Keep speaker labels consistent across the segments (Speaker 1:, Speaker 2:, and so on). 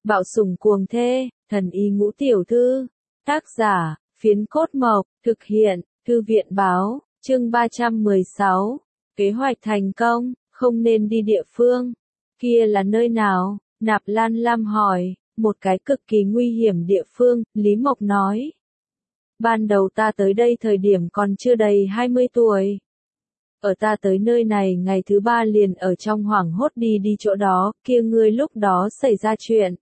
Speaker 1: Bạo sủng cuồng thê, thần y ngũ tiểu thư. Tác giả, Phiến Cốt Mộc, thực hiện, Thư viện báo, chương 316. Kế hoạch thành công, không nên đi địa phương. Kia là nơi nào? Nạp Lan Lam hỏi. Một cái cực kỳ nguy hiểm địa phương, Lý Mộc nói. Ban đầu ta tới đây thời điểm còn chưa đầy 20 tuổi. Ở ta tới nơi này ngày thứ 3 liền ở trong hoảng hốt đi chỗ đó, kia ngươi lúc đó xảy ra chuyện.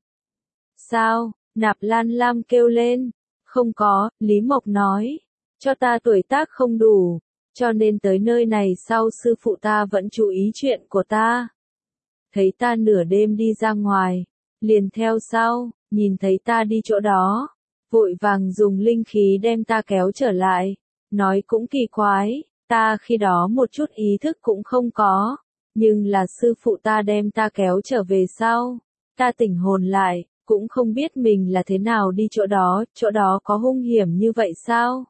Speaker 1: Sao? Nạp Lan Lam kêu lên. Không có, Lý Mộc nói. Cho ta tuổi tác không đủ, cho nên tới nơi này sau sư phụ ta vẫn chú ý chuyện của ta. Thấy ta nửa đêm đi ra ngoài, liền theo sau, nhìn thấy ta đi chỗ đó, vội vàng dùng linh khí đem ta kéo trở lại. Nói cũng kỳ quái, ta khi đó một chút ý thức cũng không có, nhưng là sư phụ ta đem ta kéo trở về sau. Ta tỉnh hồn lại, cũng không biết mình là thế nào đi chỗ đó có hung hiểm như vậy sao?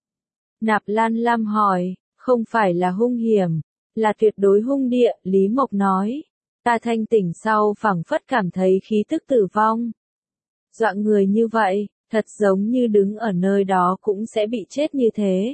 Speaker 1: Nạp Lan Lam hỏi, không phải là hung hiểm, là tuyệt đối hung địa, Lý Mộc nói. Ta thanh tỉnh sau phảng phất cảm thấy khí tức tử vong. Dọa người như vậy, thật giống như đứng ở nơi đó cũng sẽ bị chết như thế.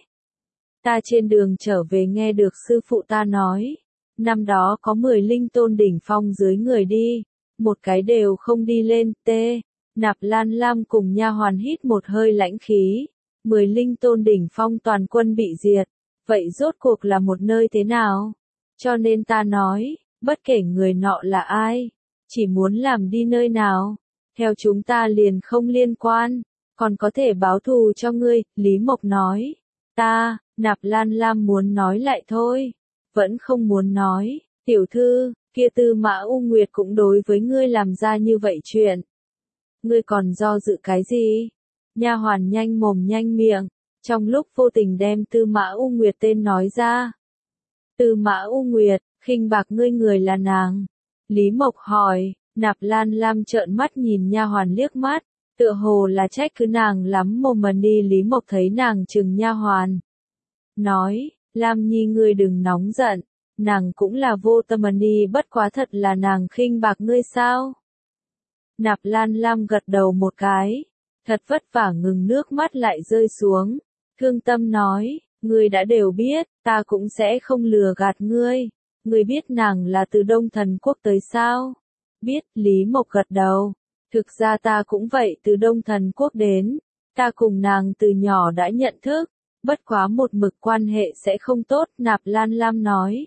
Speaker 1: Ta trên đường trở về nghe được sư phụ ta nói, năm đó có 10 linh tôn đỉnh phong dưới người đi, một cái đều không đi lên. Nạp Lan Lam cùng nha hoàn hít một hơi lãnh khí. 10 linh tôn đỉnh phong toàn quân bị diệt, vậy rốt cuộc là một nơi thế nào? Cho nên ta nói, bất kể người nọ là ai, chỉ muốn làm đi nơi nào, theo chúng ta liền không liên quan, còn có thể báo thù cho ngươi, Lý Mộc nói. Nạp Lan Lam muốn nói lại thôi, vẫn không muốn nói, tiểu thư, kia Tư Mã U Nguyệt cũng đối với ngươi làm ra như vậy chuyện. Ngươi còn do dự cái gì? Nha hoàn nhanh mồm nhanh miệng, trong lúc vô tình đem Tư Mã U Nguyệt tên nói ra. Tư Mã U Nguyệt, khinh bạc ngươi người là nàng. Lý Mộc hỏi. Nạp Lan Lam trợn mắt nhìn nha hoàn liếc mắt, tựa hồ là trách cứ nàng lắm mồm mà đi. Lý Mộc thấy nàng trừng nha hoàn, nói, Lam Nhi ngươi đừng nóng giận, nàng cũng là vô tâm mà đi, bất quá thật là nàng khinh bạc ngươi sao? Nạp Lan Lam gật đầu một cái, thật vất vả ngừng nước mắt lại rơi xuống, thương tâm nói, ngươi đã đều biết, ta cũng sẽ không lừa gạt ngươi. Ngươi biết nàng là từ Đông Thần Quốc tới sao? Biết, Lý Mộc gật đầu. Thực ra ta cũng vậy, từ Đông Thần Quốc đến. Ta cùng nàng từ nhỏ đã nhận thức, bất quá một mực quan hệ sẽ không tốt, Nạp Lan Lam nói.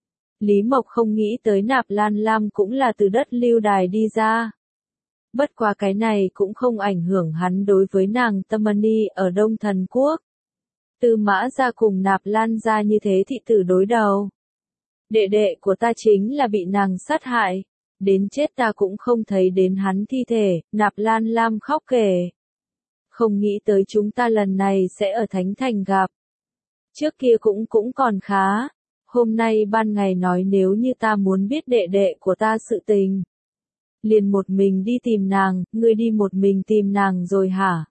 Speaker 1: Lý Mộc không nghĩ tới Nạp Lan Lam cũng là từ đất Lưu Đài đi ra. Bất quá cái này cũng không ảnh hưởng hắn đối với nàng tâm ni ở Đông Thần Quốc. Tư Mã gia cùng Nạp Lan gia như thế thị tử đối đầu. Đệ đệ của ta chính là bị nàng sát hại, đến chết ta cũng không thấy đến hắn thi thể. Nạp Lan Lam khóc kể. Không nghĩ tới chúng ta lần này sẽ ở Thánh Thành gặp. Trước kia cũng còn khá. Hôm nay ban ngày nói nếu như ta muốn biết đệ đệ của ta sự tình, liền một mình đi tìm nàng. Ngươi đi một mình tìm nàng rồi hả?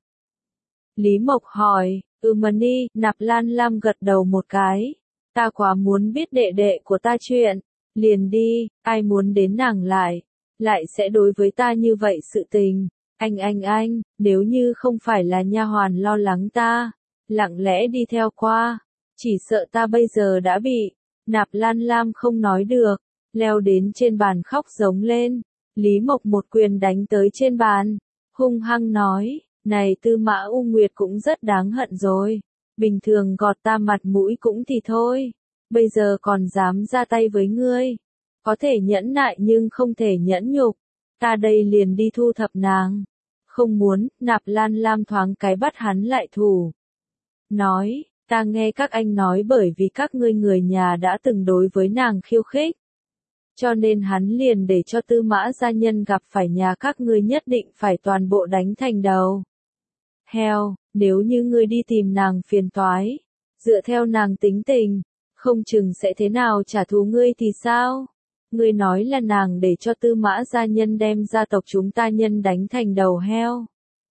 Speaker 1: Lý Mộc hỏi. Mani, Nạp Lan Lam gật đầu một cái. Ta quá muốn biết đệ đệ của ta chuyện, liền đi, ai muốn đến nàng lại sẽ đối với ta như vậy sự tình. Anh, nếu như không phải là nha hoàn lo lắng ta, lặng lẽ đi theo qua, chỉ sợ ta bây giờ đã bị. Nạp Lan Lam không nói được, leo đến trên bàn khóc giống lên. Lý Mộc một quyền đánh tới trên bàn, hung hăng nói, này Tư Mã U Nguyệt cũng rất đáng hận rồi. Bình thường gọt ta mặt mũi cũng thì thôi, bây giờ còn dám ra tay với ngươi. Có thể nhẫn nại nhưng không thể nhẫn nhục, ta đây liền đi thu thập nàng. Không muốn, Nạp Lan Lam thoáng cái bắt hắn lại thủ. Nói, ta nghe các anh nói bởi vì các ngươi người nhà đã từng đối với nàng khiêu khích, cho nên hắn liền để cho Tư Mã gia nhân gặp phải nhà các ngươi nhất định phải toàn bộ đánh thành đầu heo. Nếu như ngươi đi tìm nàng phiền toái, dựa theo nàng tính tình, không chừng sẽ thế nào trả thù ngươi thì sao? Ngươi nói là nàng để cho Tư Mã gia nhân đem gia tộc chúng ta nhân đánh thành đầu heo.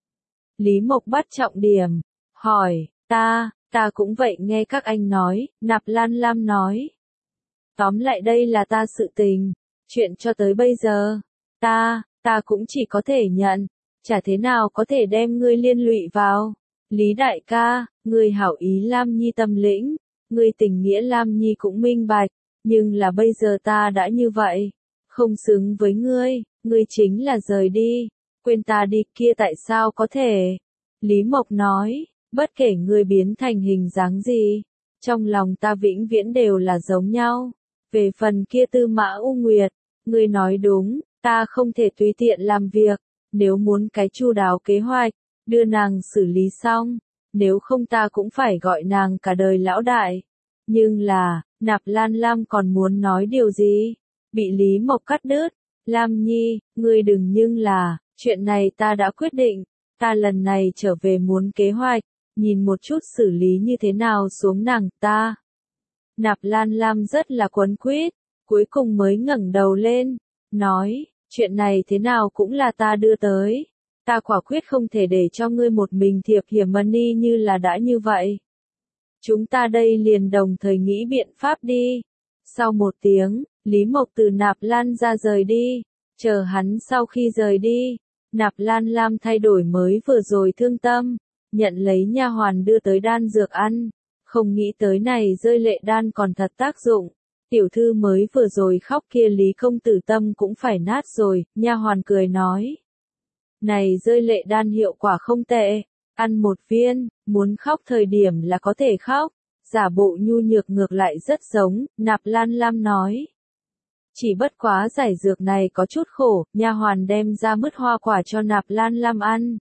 Speaker 1: Lý Mộc bắt trọng điểm, hỏi, ta cũng vậy nghe các anh nói. Nạp Lan Lam nói. Tóm lại đây là ta sự tình, chuyện cho tới bây giờ, ta ta cũng chỉ có thể nhận, chả thế nào có thể đem ngươi liên lụy vào. Lý đại ca, ngươi hảo ý Lam Nhi tâm lĩnh, ngươi tình nghĩa Lam Nhi cũng minh bạch, nhưng là bây giờ ta đã như vậy, không xứng với ngươi chính là rời đi, quên ta đi kia tại sao có thể? Lý Mộc nói, bất kể ngươi biến thành hình dáng gì, trong lòng ta vĩnh viễn đều là giống nhau. Về phần kia Tư Mã U Nguyệt, ngươi nói đúng, ta không thể tùy tiện làm việc, nếu muốn cái chu đáo kế hoạch, đưa nàng xử lý xong, nếu không ta cũng phải gọi nàng cả đời lão đại. Nhưng là, Nạp Lan Lam còn muốn nói điều gì? Bị Lý Mộc cắt đứt. Lam Nhi, ngươi đừng nhưng là, chuyện này ta đã quyết định, ta lần này trở về muốn kế hoạch, nhìn một chút xử lý như thế nào xuống nàng ta. Nạp Lan Lam rất là quấn quýt, cuối cùng mới ngẩng đầu lên, nói, chuyện này thế nào cũng là ta đưa tới. Ta quả quyết không thể để cho ngươi một mình thiệp hiểm money như là đã như vậy. Chúng ta đây liền đồng thời nghĩ biện pháp đi. Sau một tiếng, Lý Mộc từ Nạp Lan ra rời đi. Chờ hắn sau khi rời đi, Nạp Lan Lam thay đổi mới vừa rồi thương tâm, nhận lấy nha hoàn đưa tới đan dược ăn. Không nghĩ tới này rơi lệ đan còn thật tác dụng. Tiểu thư mới vừa rồi khóc kia Lý công tử tâm cũng phải nát rồi, nha hoàn cười nói. Này rơi lệ đan hiệu quả không tệ, ăn một viên, muốn khóc thời điểm là có thể khóc, giả bộ nhu nhược ngược lại rất giống, Nạp Lan Lam nói. Chỉ bất quá giải dược này có chút khổ, nha hoàn đem ra mứt hoa quả cho Nạp Lan Lam ăn.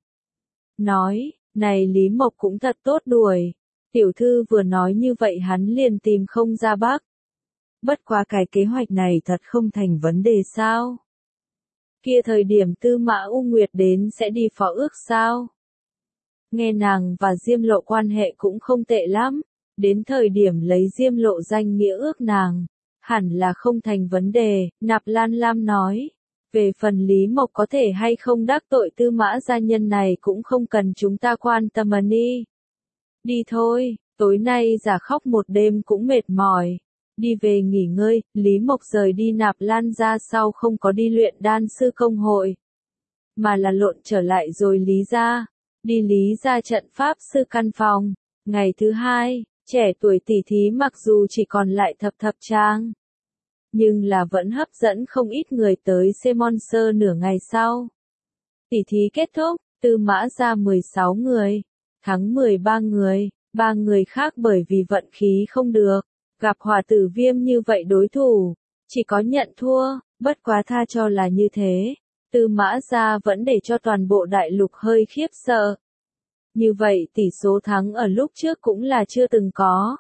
Speaker 1: Nói, này Lý Mộc cũng thật tốt đuổi. Tiểu thư vừa nói như vậy hắn liền tìm không ra bác. Bất quá cái kế hoạch này thật không thành vấn đề sao? Kia thời điểm Tư Mã U Nguyệt đến sẽ đi phó ước sao? Nghe nàng và Diêm Lộ quan hệ cũng không tệ lắm, đến thời điểm lấy Diêm Lộ danh nghĩa ước nàng, hẳn là không thành vấn đề, Nạp Lan Lam nói. Về phần Lý Mộc có thể hay không đắc tội Tư Mã gia nhân này cũng không cần chúng ta quan tâm đi. Đi thôi, tối nay giả khóc một đêm cũng mệt mỏi. Đi về nghỉ ngơi, Lý Mộc rời đi Nạp Lan ra sau không có đi luyện đan sư công hội, mà là lộn trở lại rồi Lý gia, đi Lý gia trận pháp sư căn phòng. Ngày thứ hai, trẻ tuổi tỷ thí mặc dù chỉ còn lại thập thập trang, nhưng là vẫn hấp dẫn không ít người tới xem Monster nửa ngày sau. Tỷ thí kết thúc, Tư Mã ra 16 người, thắng 13 người, 3 người khác bởi vì vận khí không được, gặp Hỏa Tử Viêm như vậy đối thủ, chỉ có nhận thua, bất quá tha cho là như thế. Tư Mã ra vẫn để cho toàn bộ đại lục hơi khiếp sợ. Như vậy tỷ số thắng ở lúc trước cũng là chưa từng có.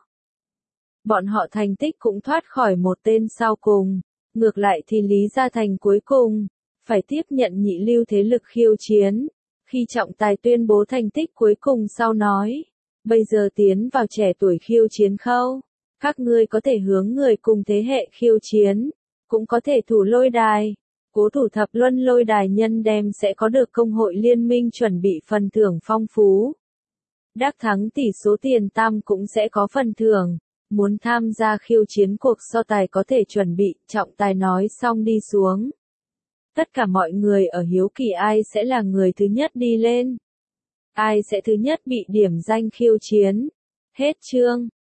Speaker 1: Bọn họ thành tích cũng thoát khỏi một tên sau cùng, ngược lại thì Lý Gia Thành cuối cùng, phải tiếp nhận nhị lưu thế lực khiêu chiến. Khi trọng tài tuyên bố thành tích cuối cùng sau nói, bây giờ tiến vào trẻ tuổi khiêu chiến khâu, các ngươi có thể hướng người cùng thế hệ khiêu chiến, cũng có thể thủ lôi đài. Cố thủ thập luân lôi đài nhân đem sẽ có được công hội liên minh chuẩn bị phần thưởng phong phú. Đắc thắng tỷ số tiền tam cũng sẽ có phần thưởng. Muốn tham gia khiêu chiến cuộc so tài có thể chuẩn bị, trọng tài nói xong đi xuống. Tất cả mọi người ở hiếu kỳ ai sẽ là người thứ nhất đi lên. Ai sẽ thứ nhất bị điểm danh khiêu chiến. Hết chương.